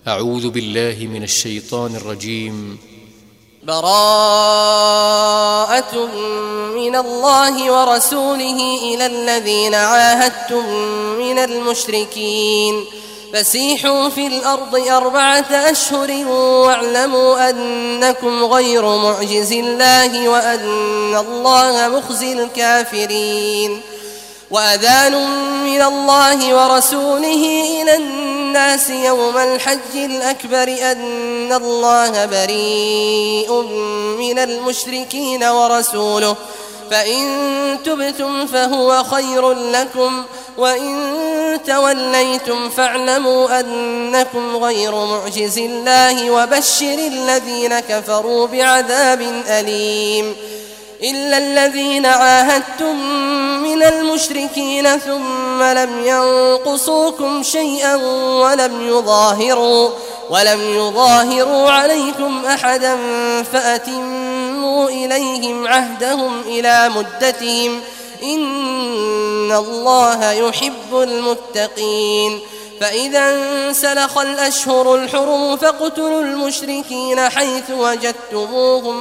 أعوذ بالله من الشيطان الرجيم. براءة من الله ورسوله إلى الذين عاهدتم من المشركين فسيحوا في الأرض 4 أشهر واعلموا أنكم غير معجز الله وأن الله مخزي الكافرين. وأذان من الله ورسوله إلى الناس يوم الحج الأكبر أن الله بريء من المشركين ورسوله فإن تبتم فهو خير لكم وإن توليتم فاعلموا أنكم غير معجز الله وبشر الذين كفروا بعذاب أليم. إلا الذين عاهدتم من المشركين ثم لم ينقصوكم شيئا ولم يظاهروا عليكم أحدا فأتموا إليهم عهدهم إلى مدتهم إن الله يحب المتقين. فإذا انسلخ الأشهر الحرم فاقتلوا المشركين حيث وجدتموهم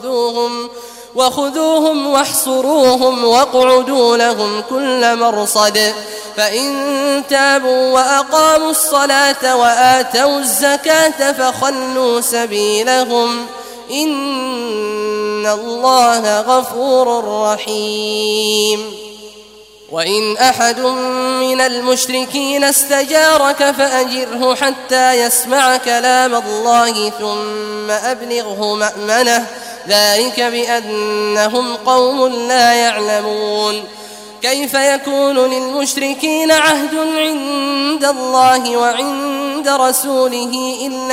وخذوهم واحصروهم واقعدوا لهم كل مرصد. فإن تابوا وأقاموا الصلاة وآتوا الزكاة فخلوا سبيلهم إن الله غفور رحيم. وإن أحد من المشركين استجارك فأجره حتى يسمع كلام الله ثم أبلغه مأمنه ذلك بأنهم قوم لا يعلمون. كيف يكون للمشركين عهد عند الله وعند رسوله إلا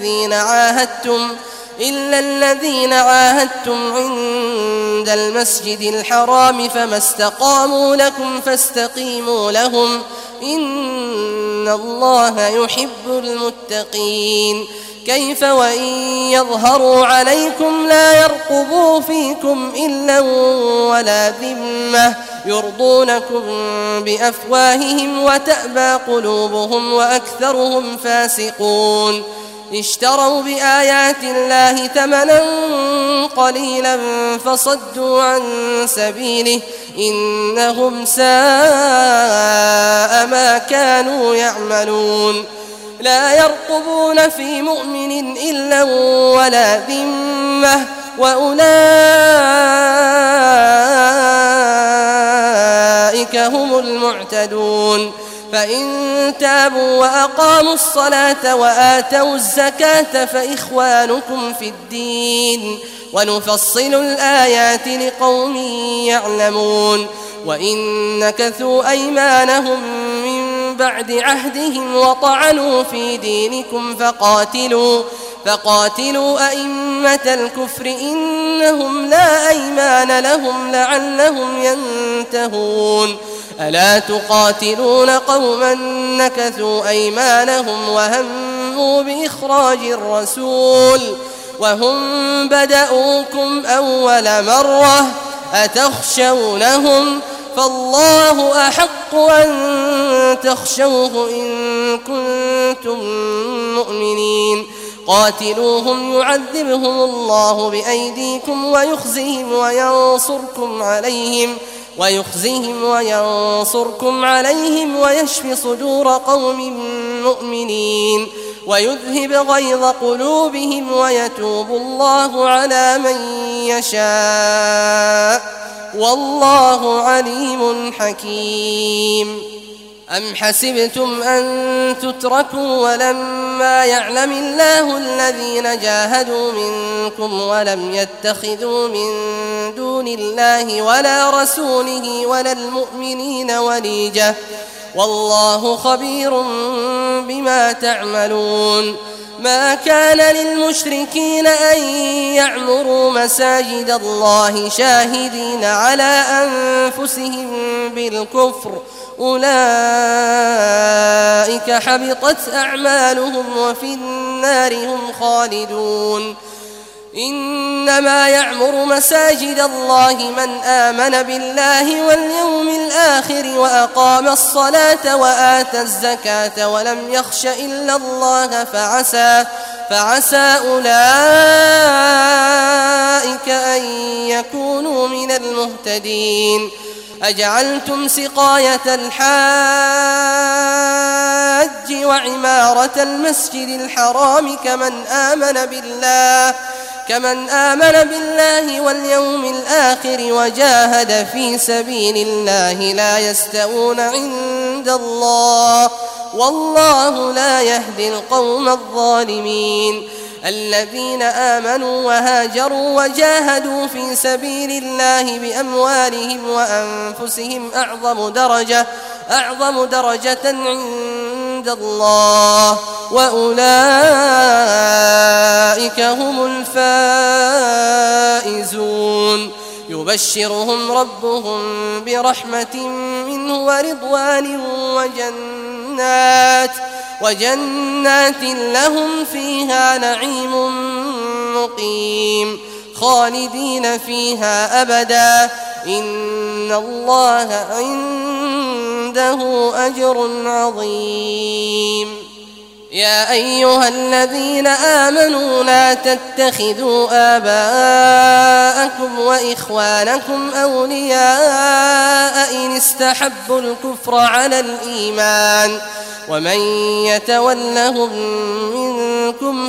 الذين عاهدتم عند المسجد الحرام فما استقاموا لكم فاستقيموا لهم إن الله يحب المتقين. كيف وإن يظهروا عليكم لا يرقبوا فيكم إلا ولا ذمة يرضونكم بأفواههم وتأبى قلوبهم وأكثرهم فاسقون. اشتروا بآيات الله ثمنا قليلا فصدوا عن سبيله إنهم ساء ما كانوا يعملون. لا يرقبون في مؤمن إلا ولا ذمة وأولئك هم المعتدون. فإن تابوا وأقاموا الصلاة وآتوا الزكاة فإخوانكم في الدين ونفصل الآيات لقوم يعلمون. وإن نكثوا أيمانهم من بعد عهدهم وطعنوا في دينكم فقاتلوا أئمة الكفر إنهم لا أيمان لهم لعلهم ينتهون. ألا تقاتلون قوما نكثوا أيمانهم وهموا بإخراج الرسول وهم بدأوكم أول مرة أتخشونهم فالله أحق أن تخشوه إن كنتم مؤمنين. قاتلوهم يعذبهم الله بأيديكم ويخزهم وينصركم عليهم ويشفي صدور قوم مؤمنين ويذهب غيظ قلوبهم ويتوب الله على من يشاء والله عليم حكيم. أم حسبتم أن تتركوا ولما يعلم الله الذين جاهدوا منكم ولم يتخذوا من دون الله ولا رسوله ولا المؤمنين وليجة والله خبير بما تعملون. ما كان للمشركين أن يعمروا مساجد الله شاهدين على أنفسهم بالكفر أولئك حبطت أعمالهم وفي النار هم خالدون. إنما يعمر مساجد الله من آمن بالله واليوم الآخر وأقام الصلاة وآتى الزكاة ولم يخش إلا الله فعسى أولئك أن يكونوا من المهتدين. أجعلتم سقاية الحاج وعمارة المسجد الحرام كمن آمن بالله واليوم الآخر وجاهد في سبيل الله لا يستوون عند الله والله لا يهدي القوم الظالمين. الذين آمنوا وهاجروا وجاهدوا في سبيل الله بأموالهم وأنفسهم أعظم درجة عند الله وأولئك هم الفائزون. يبشرهم ربهم برحمة منه ورضوان وجنات لهم فيها نعيم مقيم خالدين فيها أبدا إن الله عنده أجر عظيم. يا أيها الذين آمنوا لا تتخذوا آباءكم وإخوانكم أولياء إن استحبوا الكفر على الإيمان ومن يتولهم منكم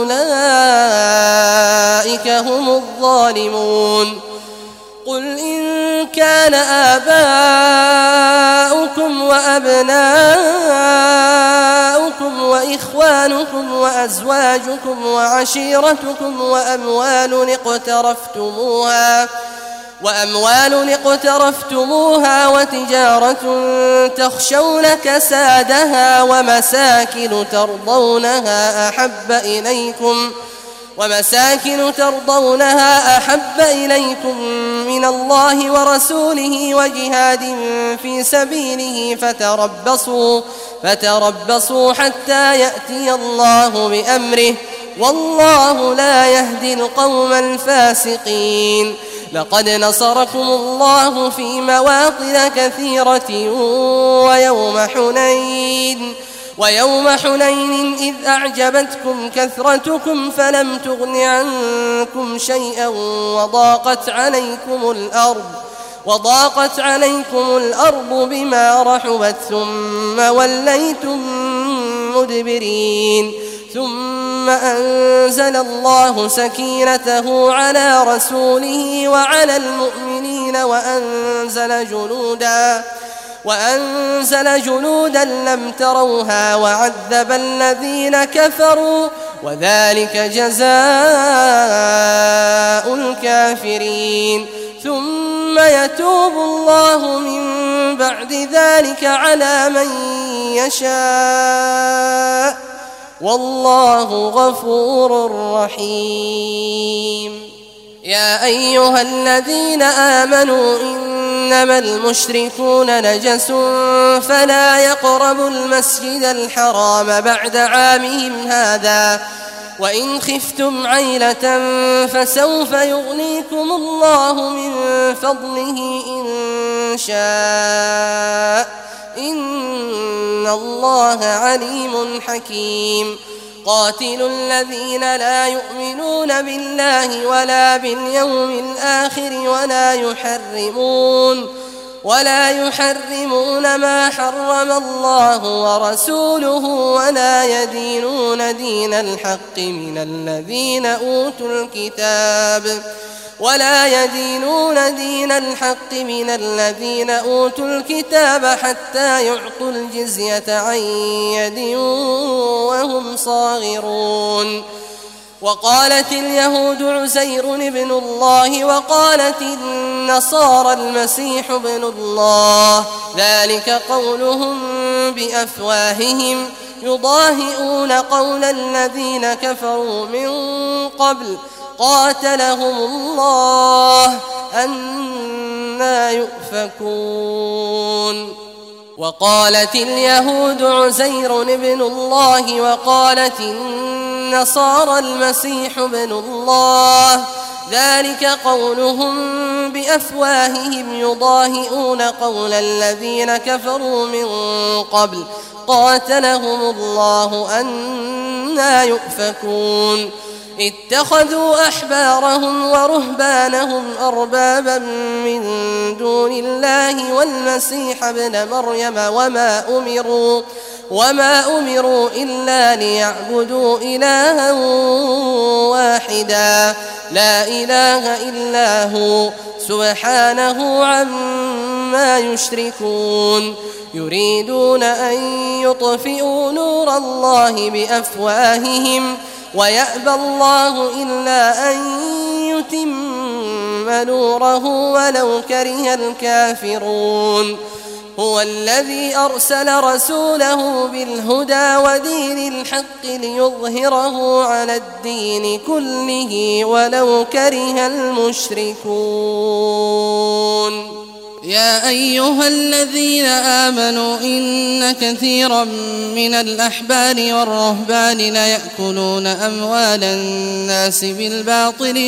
فأولئك هم الظالمون. قل إن كان آباؤكم وأبناؤكم وإخوانكم وأزواجكم وعشيرتكم وأموال اقترفتموها وتجارة تخشون كسادها ومساكن ترضونها أحب إليكم من الله ورسوله وجهاد في سبيله فتربصوا حتى يأتي الله بأمره والله لا يهدي القوم الفاسقين. لقد نصركم الله في مواطن كثيرة ويوم حنين إذ أعجبتكم كثرتكم فلم تغن عنكم شيئا وضاقت عليكم الأرض بما رحبت ثم وليتم مدبرين. ثم أنزل الله سكينته على رسوله وعلى المؤمنين وأنزل جنودا لم تروها وعذب الذين كفروا وذلك جزاء الكافرين. ثم يتوب الله من بعد ذلك على من يشاء والله غفور رحيم. يا أيها الذين آمنوا إنما المشركون نجس فلا يقربوا المسجد الحرام بعد عامهم هذا وإن خفتم عيلة فسوف يغنيكم الله من فضله إن شاء إن الله عليم حكيم. قاتلوا الذين لا يؤمنون بالله ولا باليوم الآخر ولا يحرمون ما حرم الله ورسوله ولا يدينون دين الحق من الذين أوتوا الكتاب حتى يعطوا الجزية عن يد وهم صاغرون. وقالت اليهود عزير ابن الله وقالت النصارى المسيح ابن الله ذلك قولهم بأفواههم يضاهئون قول الذين كفروا من قبل قاتلهم الله أنى يؤفكون. وقالت اليهود عزير ابن الله وقالت والنصارى المسيح ابن الله، ذلك قولهم بأفواههم يضاهئون قول الذين كفروا من قبل قاتلهم الله أنى يؤفكون. اتخذوا أحبارهم ورهبانهم أربابا من دون الله والمسيح ابن مريم وما أمروا إلا ليعبدوا إلها واحدا لا إله إلا هو سبحانه عما يشركون. يريدون أن يطفئوا نور الله بأفواههم ويأبى الله إلا أن يتم نوره ولو كره الكافرون. هو الذي أرسل رسوله بالهدى ودين الحق ليظهره على الدين كله ولو كره المشركون. يا أيها الذين آمنوا إن كثيرا من الأحبار والرهبان ليأكلون أموال الناس بالباطل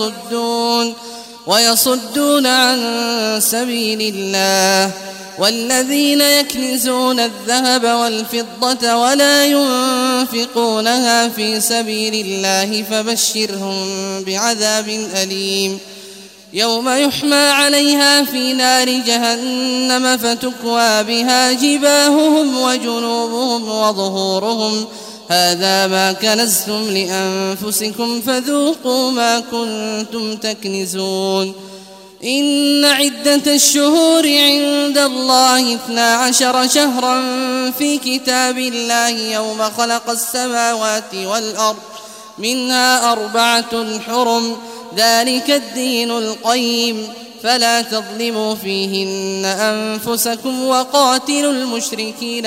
ويصدون عن سبيل الله. والذين يكنزون الذهب والفضة ولا ينفقونها في سبيل الله فبشرهم بعذاب أليم يوم يحمى عليها في نار جهنم فتكوى بها جباههم وجنوبهم وظهورهم هذا ما كنزتم لأنفسكم فذوقوا ما كنتم تكنزون. إن عدة الشهور عند الله 12 شهرا في كتاب الله يوم خلق السماوات والأرض منها 4 حرم ذلك الدين القيم فلا تظلموا فيهن أنفسكم وقاتلوا المشركين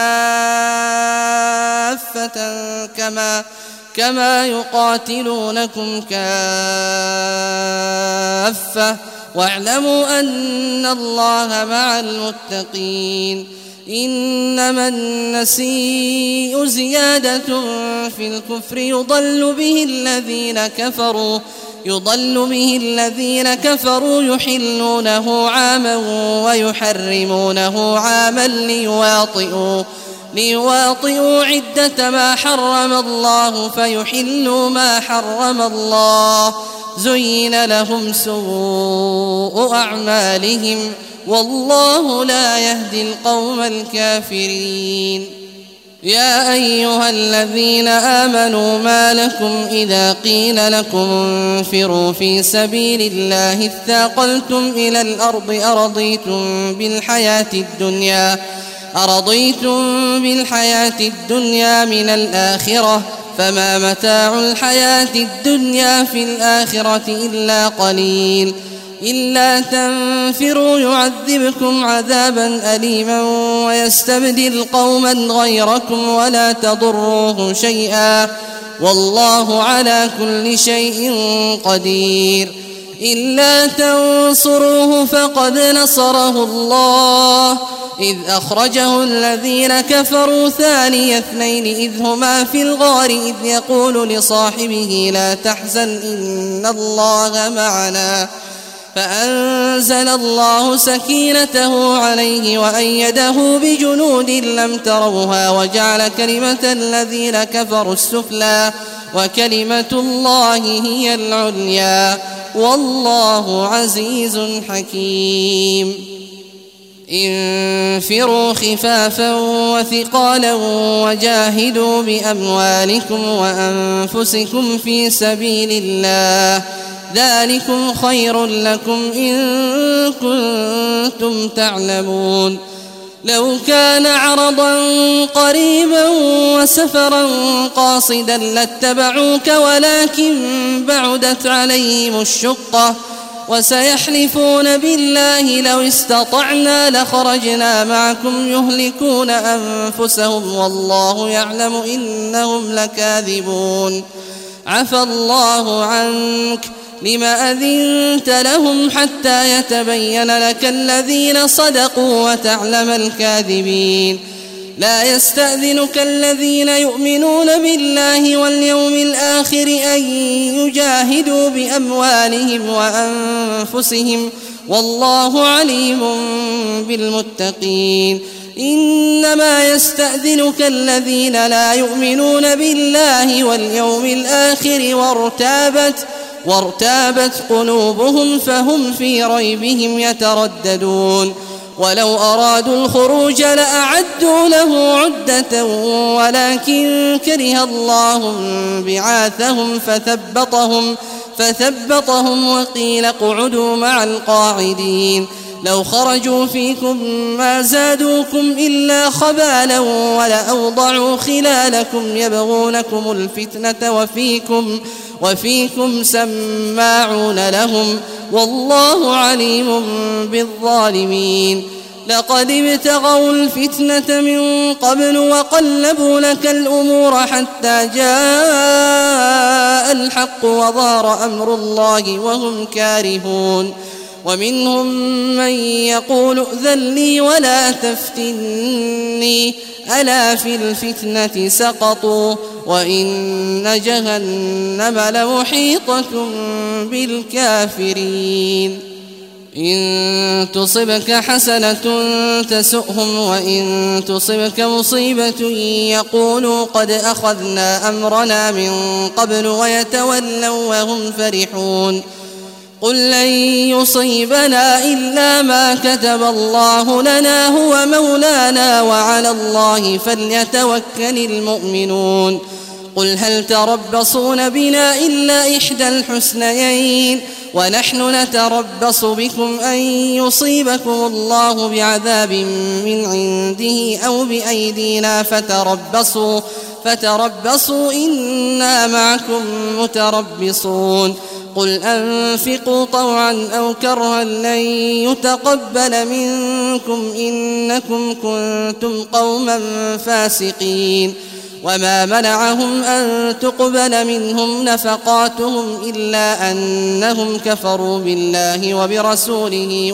كافة كما يقاتلونكم كافة واعلموا أن الله مع المتقين. إنما النسيء زيادة في الكفر يضل به الذين كفروا يحلونه عاما ويحرمونه عاما ليواطئوا عدة ما حرم الله فيحلوا ما حرم الله زين لهم سوء أعمالهم والله لا يهدي القوم الكافرين. يا أيها الذين آمنوا ما لكم إذا قيل لكم انفروا في سبيل الله اثاقلتم إلى الأرض أرضيتم بالحياة الدنيا من الآخرة فما متاع الحياة الدنيا في الآخرة إلا قليل. إلا تنفروا يعذبكم عذابا أليما ويستبدل قوما غيركم ولا تضروه شيئا والله على كل شيء قدير. إلا تنصروه فقد نصره الله إذ أخرجه الذين كفروا ثاني اثنين إذ هما في الغار إذ يقول لصاحبه لا تحزن إن الله معنا فأنزل الله سكينته عليه وأيده بجنود لم تروها وجعل كلمة الذين كفروا السفلى وكلمة الله هي العليا والله عزيز حكيم. انفروا خفافا وثقالا وجاهدوا بأموالكم وأنفسكم في سبيل الله ذلكم خير لكم إن كنتم تعلمون. لو كان عرضا قريبا وسفرا قاصدا لاتبعوك ولكن بعدت عليهم الشقة وسيحلفون بالله لو استطعنا لخرجنا معكم يهلكون أنفسهم والله يعلم إنهم لكاذبون. عفى الله عنك لم أذنت لهم حتى يتبين لك الذين صدقوا وتعلم الكاذبين. لا يستأذنك الذين يؤمنون بالله واليوم الآخر أن يجاهدوا بأموالهم وأنفسهم والله عليم بالمتقين. إنما يستأذنك الذين لا يؤمنون بالله واليوم الآخر وارتابت قلوبهم فهم في ريبهم يترددون. ولو أرادوا الخروج لأعدوا له عدة ولكن كره الله بعاثهم فثبطهم وقيل اقعدوا مع القاعدين. لو خرجوا فيكم ما زادوكم إلا خبالا ولأوضعوا خلالكم يبغونكم الفتنة وفيكم سماعون لهم والله عليم بالظالمين. لقد ابتغوا الفتنة من قبل وقلبوا لك الأمور حتى جاء الحق وظهر أمر الله وهم كارهون. ومنهم من يقول ائذن لي ولا تفتني ألا في الفتنة سقطوا وإن جهنم لمحيطة بالكافرين. إن تصبك حسنة تسؤهم وإن تصبك مصيبة يقولوا قد أخذنا أمرنا من قبل ويتولوا وهم فرحون. قل لن يصيبنا إلا ما كتب الله لنا هو مولانا وعلى الله فليتوكل المؤمنون. قل هل تربصون بنا إلا إحدى الحسنيين ونحن نتربص بكم أن يصيبكم الله بعذاب من عنده أو بأيدينا فتربصوا إنا معكم متربصون. قل أنفقوا طوعا أو كرها لن يتقبل منكم إنكم كنتم قوما فاسقين. وما منعهم أن تقبل منهم نفقاتهم إلا أنهم كفروا بالله وبرسوله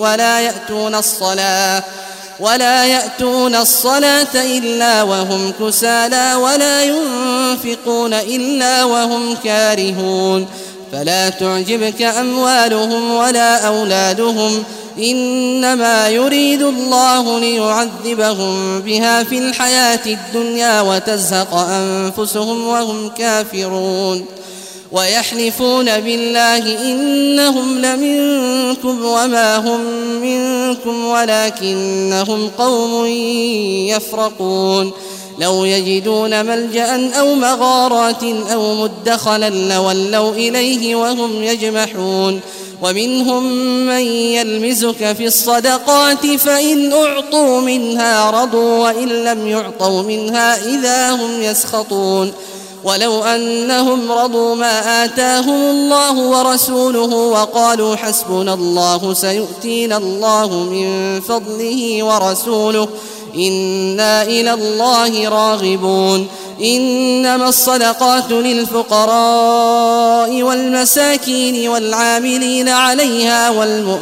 ولا يأتون الصلاة إلا وهم كسالى ولا ينفقون إلا وهم كارهون. فلا تعجبك أموالهم ولا أولادهم إنما يريد الله ليعذبهم بها في الحياة الدنيا وتزهق أنفسهم وهم كافرون. ويحلفون بالله إنهم لمنكم وما هم منكم ولكنهم قوم يفرقون. لو يجدون ملجأ أو مغارات أو مدخلا لولوا إليه وهم يجمحون. ومنهم من يلمزك في الصدقات فإن أعطوا منها رضوا وإن لم يعطوا منها إذا هم يسخطون. ولو أنهم رضوا ما آتاهم الله ورسوله وقالوا حسبنا الله سيؤتينا الله من فضله ورسوله إنا إلى الله راغبون. إنما الصدقات للفقراء والمساكين والعاملين عليها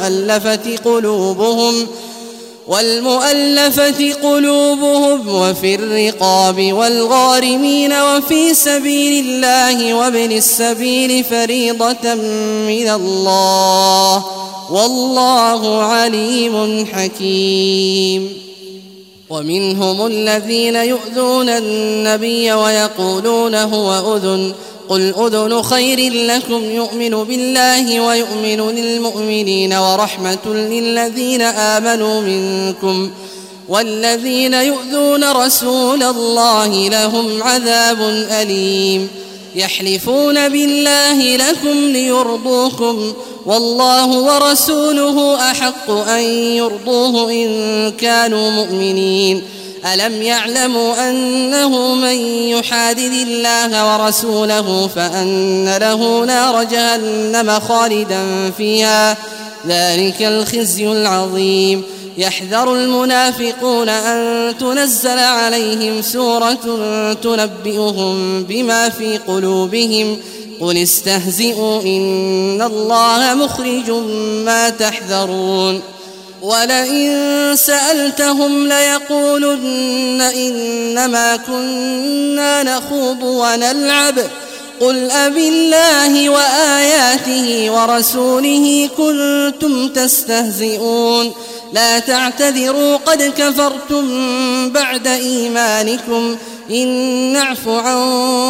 والمؤلفة قلوبهم وفي الرقاب والغارمين وفي سبيل الله وابن السبيل فريضة من الله والله عليم حكيم. ومنهم الذين يؤذون النبي ويقولون هو أذن قل أذن خير لكم يؤمن بالله ويؤمن للمؤمنين ورحمة للذين آمنوا منكم والذين يؤذون رسول الله لهم عذاب أليم. يحلفون بالله لكم ليرضوكم والله ورسوله أحق أن يرضوه إن كانوا مؤمنين. ألم يعلموا أنه من يحادد الله ورسوله فأن له نار جهنم خالدا فيها ذلك الخزي العظيم. يحذر المنافقون أن تنزل عليهم سورة تنبئهم بما في قلوبهم قل استهزئوا إن الله مخرج ما تحذرون. ولئن سألتهم ليقولن إنما كنا نخوض ونلعب قل أبالله وآياته ورسوله كنتم تستهزئون لا تعتذروا قد كفرتم بعد إيمانكم إن نعف عن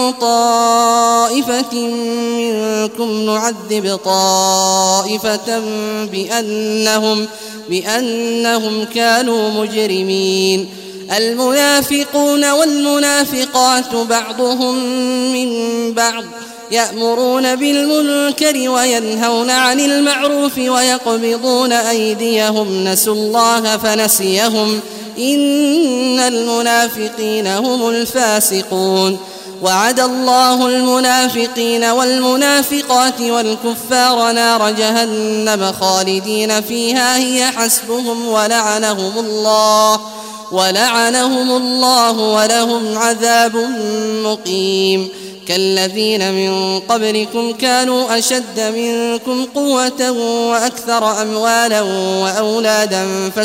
طائفة منكم نعذب طائفة بأنهم كانوا مجرمين المنافقون والمنافقات بعضهم من بعض يأمرون بالمنكر وينهون عن المعروف ويقبضون أيديهم نسوا الله فنسيهم إن المنافقين هم الفاسقون وعد الله المنافقين والمنافقات والكفار نار جهنم خالدين فيها هي حسبهم ولعنهم الله ولهم عذاب مقيم كالذين من قبلكم كانوا أشد منكم قوة وأكثر أموالا وأولادا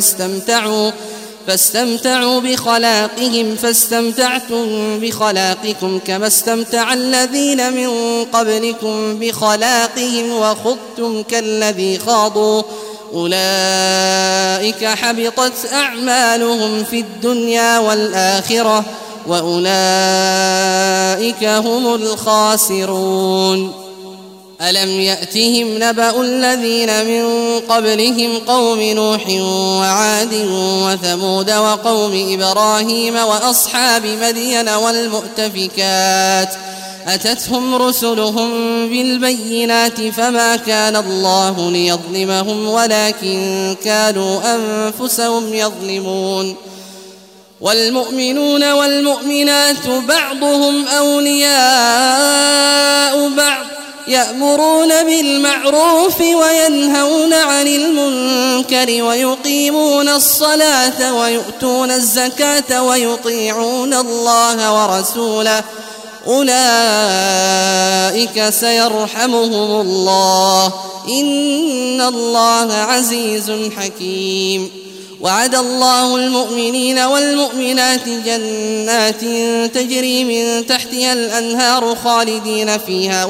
فاستمتعوا بخلاقهم فاستمتعتم بخلاقكم كما استمتع الذين من قبلكم بخلاقهم وخضتم كالذي خاضوا أولئك حبطت أعمالهم في الدنيا والآخرة وأولئك هم الخاسرون ألم يأتهم نبأ الذين من قبلهم قوم نوح وعاد وثمود وقوم إبراهيم وأصحاب مدين والمؤتفكات أتتهم رسلهم بالبينات فما كان الله ليظلمهم ولكن كانوا أنفسهم يظلمون والمؤمنون والمؤمنات بعضهم أولياء بعض يأمرون بالمعروف وينهون عن المنكر ويقيمون الصلاة ويؤتون الزكاة ويطيعون الله ورسوله أولئك سيرحمهم الله إن الله عزيز حكيم وعد الله المؤمنين والمؤمنات جنات تجري من تحتها الأنهار خالدين فيها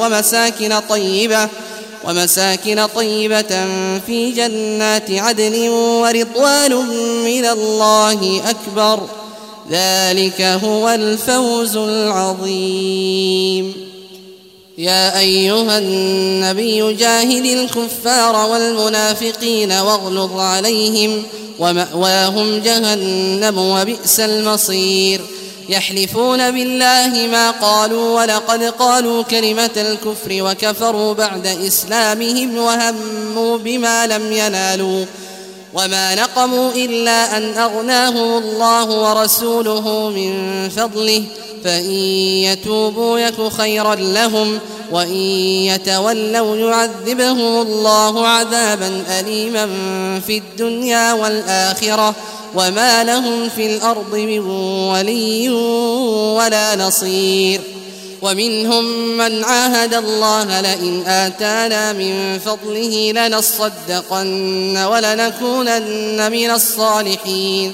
ومساكن طيبة في جنات عدن ورضوان من الله أكبر ذلك هو الفوز العظيم يا أيها النبي جاهد الكفار والمنافقين واغلظ عليهم ومأواهم جهنم وبئس المصير يحلفون بالله ما قالوا ولقد قالوا كلمة الكفر وكفروا بعد إسلامهم وهموا بما لم ينالوا وما نقموا إلا أن أغناهم الله ورسوله من فضله فإن يتوبوا يك خيرا لهم وإن يتولوا يعذبهم الله عذابا أليما في الدنيا والآخرة وما لهم في الأرض من ولي ولا نصير ومنهم من عاهد الله لئن آتانا من فضله لنصدقن ولنكونن من الصالحين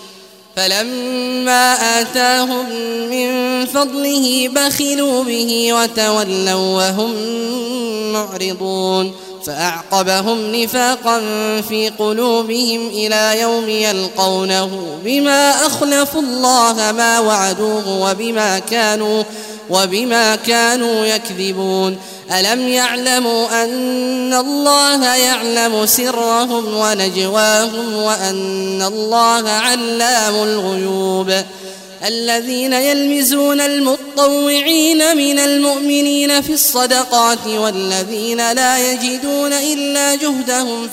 فلما آتاهم من فضله بخلوا به وتولوا وهم معرضون فأعقبهم نفاقا في قلوبهم إلى يوم يلقونه بما أخلفوا الله ما وعدوه وبما كانوا يكذبون ألم يعلموا أن الله يعلم سرهم ونجواهم وأن الله علام الغيوب الذين يلمزون المطوعين من المؤمنين في الصدقات والذين لا يجدون إلا جهدهم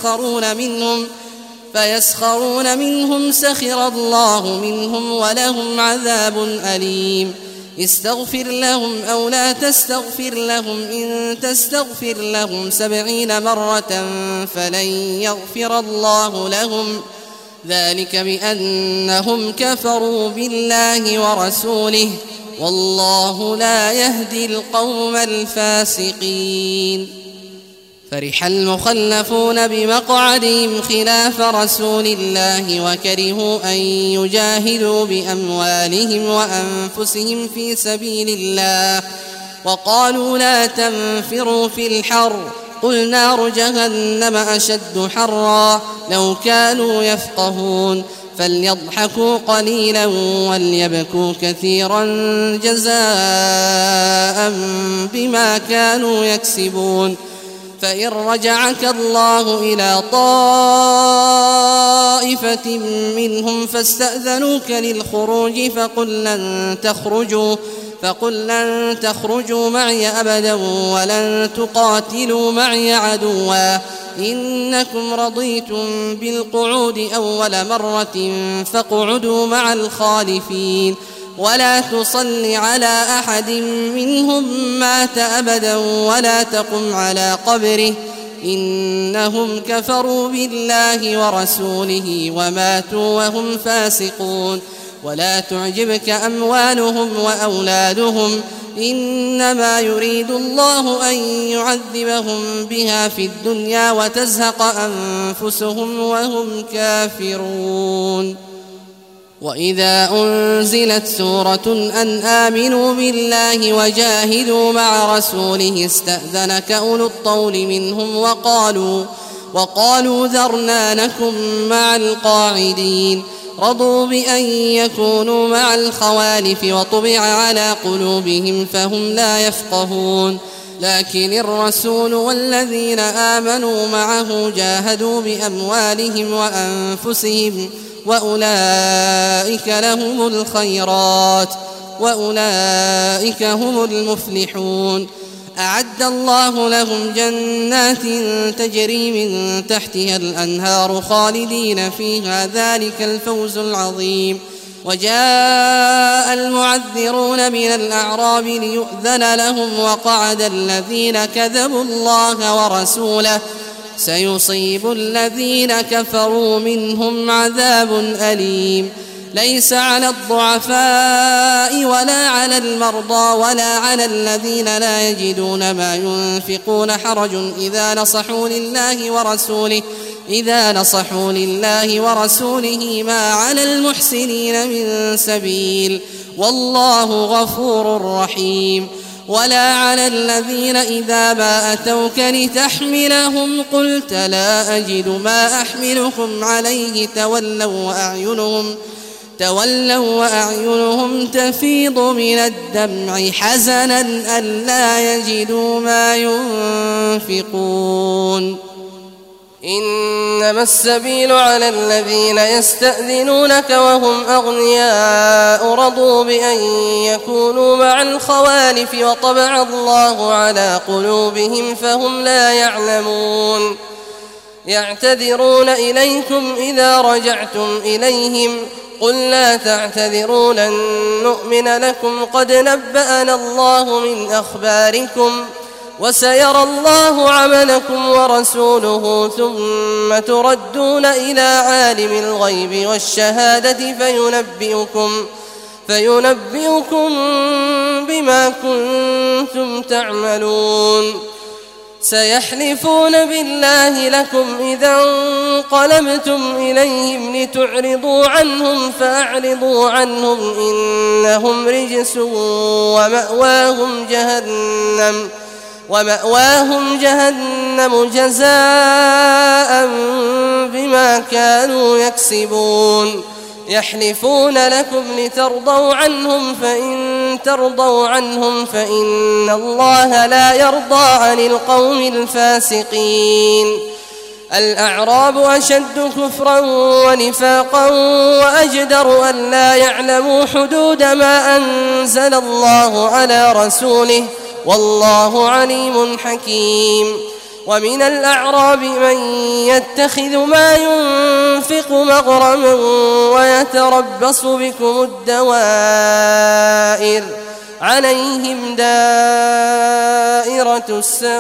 فيسخرون منهم سخر الله منهم ولهم عذاب أليم استغفر لهم أو لا تستغفر لهم إن تستغفر لهم 70 مرة فلن يغفر الله لهم ذلك بأنهم كفروا بالله ورسوله والله لا يهدي القوم الفاسقين فرح المخلفون بمقعدهم خلاف رسول الله وكرهوا أن يجاهدوا بأموالهم وأنفسهم في سبيل الله وقالوا لا تنفروا في الحر قل نار جهنم أشد حرا لو كانوا يفقهون فليضحكوا قليلا وليبكوا كثيرا جزاء بما كانوا يكسبون فإن رجعك الله إلى طائفة منهم فاستأذنوك للخروج فقل لن تخرجوا معي أبدا ولن تقاتلوا معي عدوا إنكم رضيتم بالقعود أول مرة فاقعدوا مع الخالفين ولا تصل على أحد منهم مات أبدا ولا تقم على قبره إنهم كفروا بالله ورسوله وماتوا وهم فاسقون ولا تعجبك أموالهم وأولادهم إنما يريد الله أن يعذبهم بها في الدنيا وتزهق أنفسهم وهم كافرون وإذا أنزلت سورة أن آمنوا بالله وجاهدوا مع رسوله استأذنك أولو الطول منهم وقالوا ذرنا نكن مع القاعدين رضوا بأن يكونوا مع الخوالف وطبع على قلوبهم فهم لا يفقهون لكن الرسول والذين آمنوا معه جاهدوا بأموالهم وأنفسهم وأولئك لهم الخيرات وأولئك هم المفلحون أعد الله لهم جنات تجري من تحتها الأنهار خالدين فيها ذلك الفوز العظيم وجاء المعذرون من الأعراب ليؤذن لهم وقعد الذين كذبوا الله ورسوله سيصيب الذين كفروا منهم عذاب أليم ليس على الضعفاء ولا على المرضى ولا على الذين لا يجدون ما ينفقون حرج إذا نصحوا لله ورسوله ما على المحسنين من سبيل والله غفور رحيم ولا على الذين إذا ما أتوك لتحملهم قلت لا أجد ما أحملكم عليه تولوا وأعينهم تفيض من الدمع حزنا ألا يجدوا ما ينفقون إنما السبيل على الذين يستأذنونك وهم أغنياء رضوا بأن يكونوا مع الخوالف وطبع الله على قلوبهم فهم لا يعلمون يعتذرون إليكم إذا رجعتم إليهم قل لا تعتذروا لن نؤمن لكم قد نبأنا الله من أخباركم وسيرى الله عملكم ورسوله ثم تردون إلى عالم الغيب والشهادة فينبئكم بما كنتم تعملون سيحلفون بالله لكم إذا انقلبتم إليهم لتعرضوا عنهم فأعرضوا عنهم إنهم رجس ومأواهم جهنم جزاء بما كانوا يكسبون يحلفون لكم لترضوا عنهم فإن ترضوا عنهم فإن الله لا يرضى عن القوم الفاسقين الأعراب أشد كفرا ونفاقا وأجدر أن لا يعلموا حدود ما أنزل الله على رسوله والله عليم حكيم ومن الأعراب من يتخذ ما ينفق مغرما ويتربص بكم الدوائر عليهم دائرة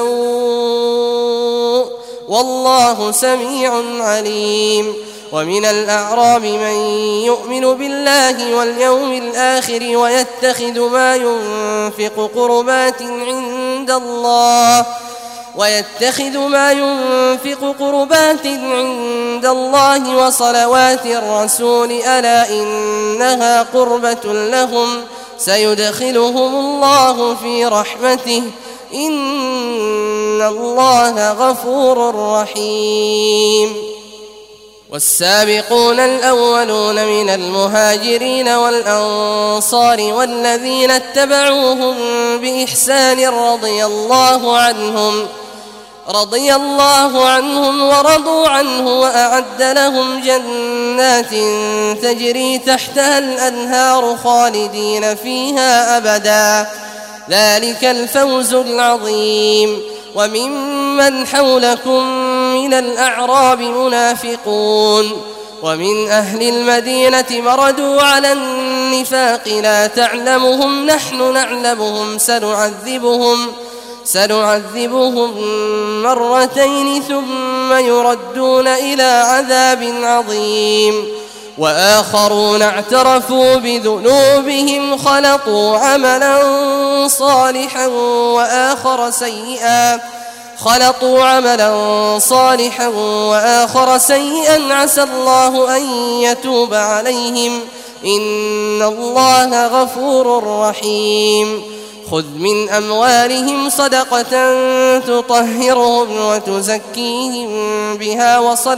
السوء والله سميع عليم ومن الأعراب من يؤمن بالله واليوم الآخر ويتخذ ما ينفق قربات عند الله ويتخذ ما ينفق قربات عند الله وصلوات الرسول ألا إنها قربة لهم سيدخلهم الله في رحمته إن الله غفور رحيم والسابقون الأولون من المهاجرين والأنصار والذين اتبعوهم بإحسان رضي الله عنهم ورضوا عنه وأعد لهم جنات تجري تحتها الأنهار خالدين فيها أبدا ذلك الفوز العظيم وممن حولكم من الأعراب منافقون ومن أهل المدينة مردوا على النفاق لا تعلمهم نحن نعلمهم سنعذبهم مرتين ثم يردون إلى عذاب عظيم وآخرون اعترفوا بذنوبهم خلطوا عملا صالحا وآخر سيئا عسى الله أن يتوب عليهم إن الله غفور رحيم خذ من أموالهم صدقة تطهرهم وتزكيهم بها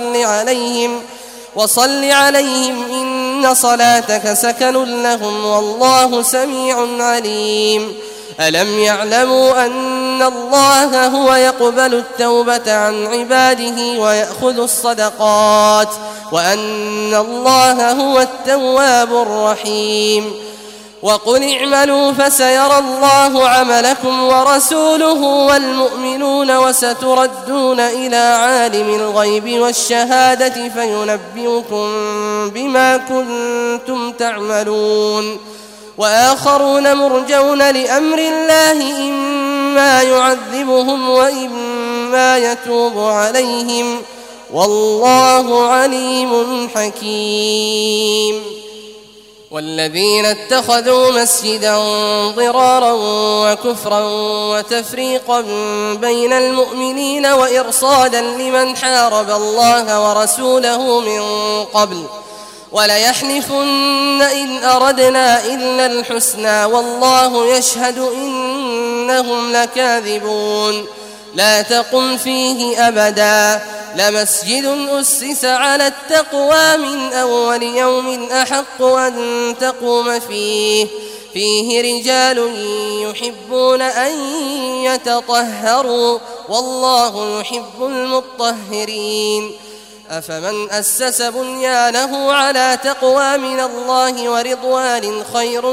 وصل عليهم إن صلاتك سكن لهم والله سميع عليم ألم يعلموا أن الله هو يقبل التوبة عن عباده ويأخذ الصدقات وأن الله هو التواب الرحيم وقل اعملوا فسيرى الله عملكم ورسوله والمؤمنون وستردون إلى عالم الغيب والشهادة فينبئكم بما كنتم تعملون وآخرون مرجون لأمر الله إما يعذبهم وإما يتوب عليهم والله عليم حكيم والذين اتخذوا مسجدا ضرارا وكفرا وتفريقا بين المؤمنين وإرصادا لمن حارب الله ورسوله من قبل وليحلفن إن أردنا إلا الحسنى والله يشهد إنهم لكاذبون لا تقم فيه أبدا لمسجد أسس على التقوى من أول يوم أحق أن تقوم فيه رجال يحبون أن يتطهروا والله يحب المطهرين أفمن أسس بنيانه على تقوى من الله ورضوان خير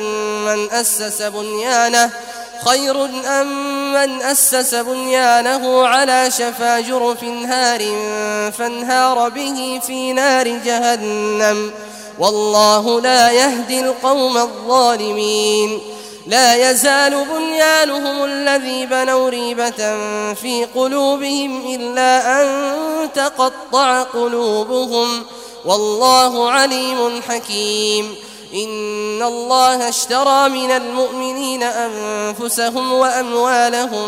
أم من أسس بنيانه على شفا جرف هار فانهار به في نار جهنم والله لا يهدي القوم الظالمين لا يزال بنيانهم الذي بنوا ريبة في قلوبهم إلا أن تقطع قلوبهم والله عليم حكيم إن الله اشترى من المؤمنين أنفسهم وأموالهم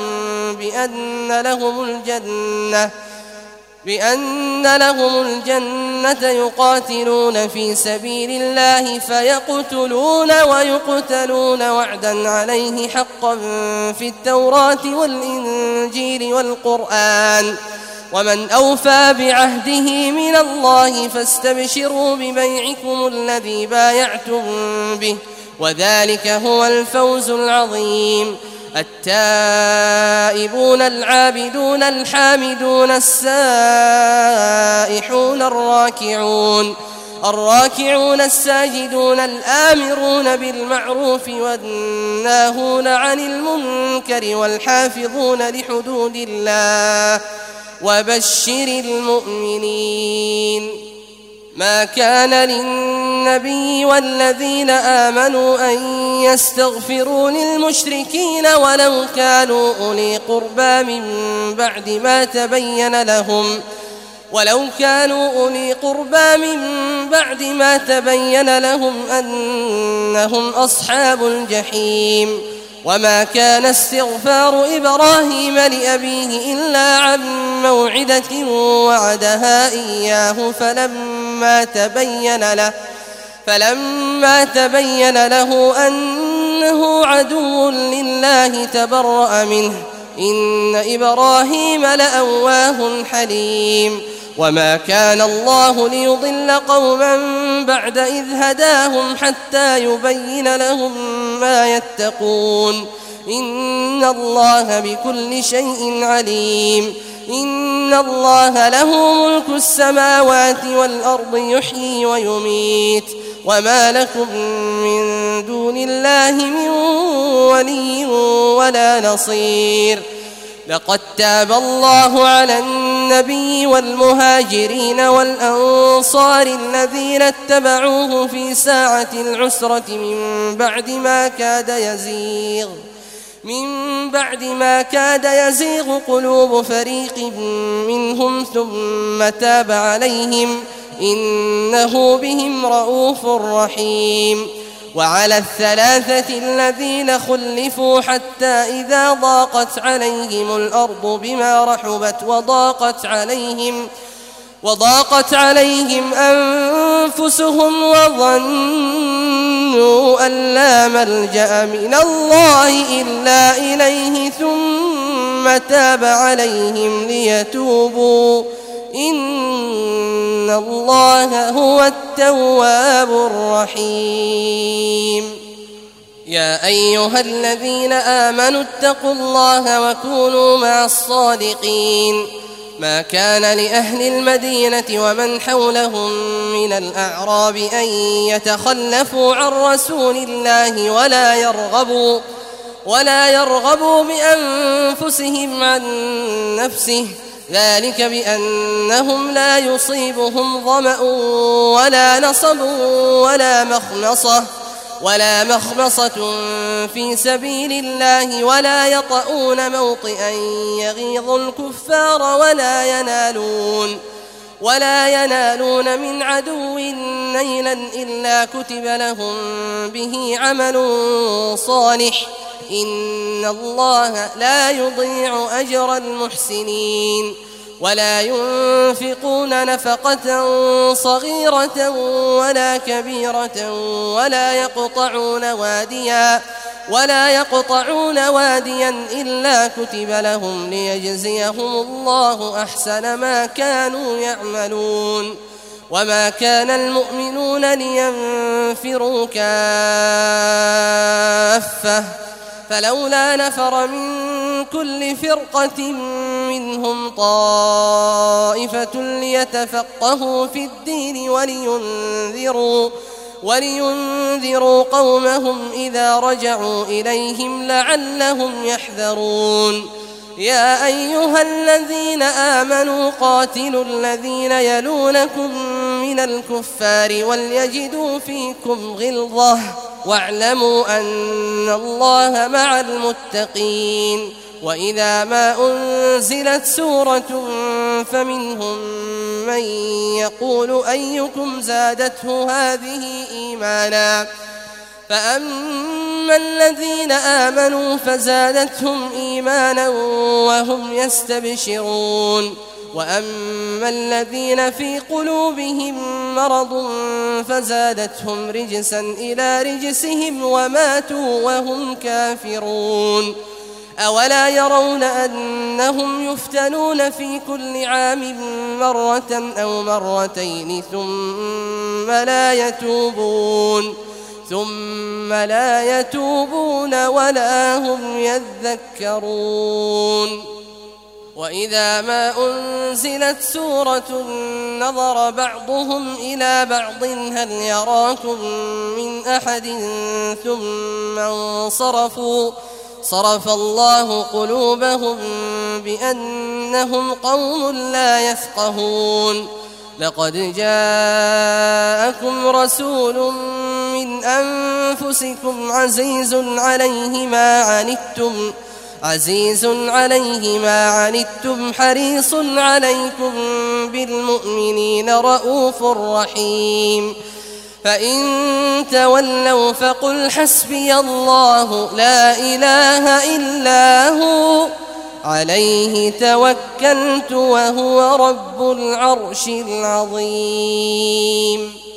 بأن لهم الجنة يقاتلون في سبيل الله فيقتلون ويقتلون وعدا عليه حقا في التوراة والإنجيل والقرآن ومن أوفى بعهده من الله فاستبشروا ببيعكم الذي بايعتم به وذلك هو الفوز العظيم التائبون العابدون الحامدون السائحون الراكعون الساجدون الآمرون بالمعروف والناهون عن المنكر والحافظون لحدود الله وبشر المؤمنين ما كان للنبي والذين آمنوا أن يستغفروا للمشركين ولو كانوا أولي قربى من بعد ما تبين لهم أنهم أصحاب الجحيم وما كان استغفار إبراهيم لأبيه إلا عن موعدة وعدها إياه فلما تبين له أنه عدو لله تبرأ منه إن إبراهيم لأواه حليم وما كان الله ليضل قوما بعد إذ هداهم حتى يبين لهم ما يتقون إن الله بكل شيء عليم إن الله له ملك السماوات والأرض يحيي ويميت وما لكم من دون الله من ولي ولا نصير لقد تاب الله على النبي والمهاجرين والأنصار الذين اتبعوه في ساعة العسرة من بعد ما كاد يزيغ قلوب فريق منهم ثم تاب عليهم إنه بهم رءوف رحيم وعلى الثلاثة الذين خلفوا حتى إذا ضاقت عليهم الأرض بما رحبت وضاقت عليهم أنفسهم وظنوا أن لا ملجأ من الله إلا إليه ثم تاب عليهم ليتوبوا إن الله هو التواب الرحيم يا أيها الذين آمنوا اتقوا الله وكونوا مع الصادقين ما كان لأهل المدينة ومن حولهم من الأعراب أن يتخلفوا عن رسول الله ولا يرغبوا بأنفسهم عن نفسه ذلك بأنهم لا يصيبهم ظمأ ولا نصب ولا مخمصة في سبيل الله ولا يطؤون موطئا يغيظ الكفار ولا ينالون من عدو نيلا إلا كتب لهم به عمل صالح إن الله لا يضيع أجر المحسنين ولا ينفقون نفقة صغيرة ولا كبيرة ولا يقطعون واديا إلا كتب لهم ليجزيهم الله أحسن ما كانوا يعملون وما كان المؤمنون لينفروا كافة فلولا نفر من كل فرقة منهم طائفة ليتفقهوا في الدين ولينذروا قومهم إذا رجعوا إليهم لعلهم يحذرون يا أيها الذين آمنوا قاتلوا الذين يلونكم من الكفار وليجدوا فيكم غلظة واعلموا أن الله مع المتقين وإذا ما أنزلت سورة فمنهم من يقول أيكم زادته هذه إيمانا فأما الذين آمنوا فزادتهم إيمانا وهم يستبشرون وأما الذين في قلوبهم مرض فزادتهم رجسا إلى رجسهم وماتوا وهم كافرون أولا يرون أنهم يفتنون في كل عام مرة أو مرتين ثم لا يتوبون ولا هم يذكرون وإذا ما أنزلت سورة نظر بعضهم إلى بعض هل يراكم من أحد ثم انصرفوا صرف الله قلوبهم بأنهم قوم لا يفقهون لقد جاءكم رسول من أنفسكم عزيز عليه ما عنتم حريص عليكم بالمؤمنين رؤوف رحيم فإن تولوا فقل حسبي الله لا إله إلا هو عليه توكلت وهو رب العرش العظيم.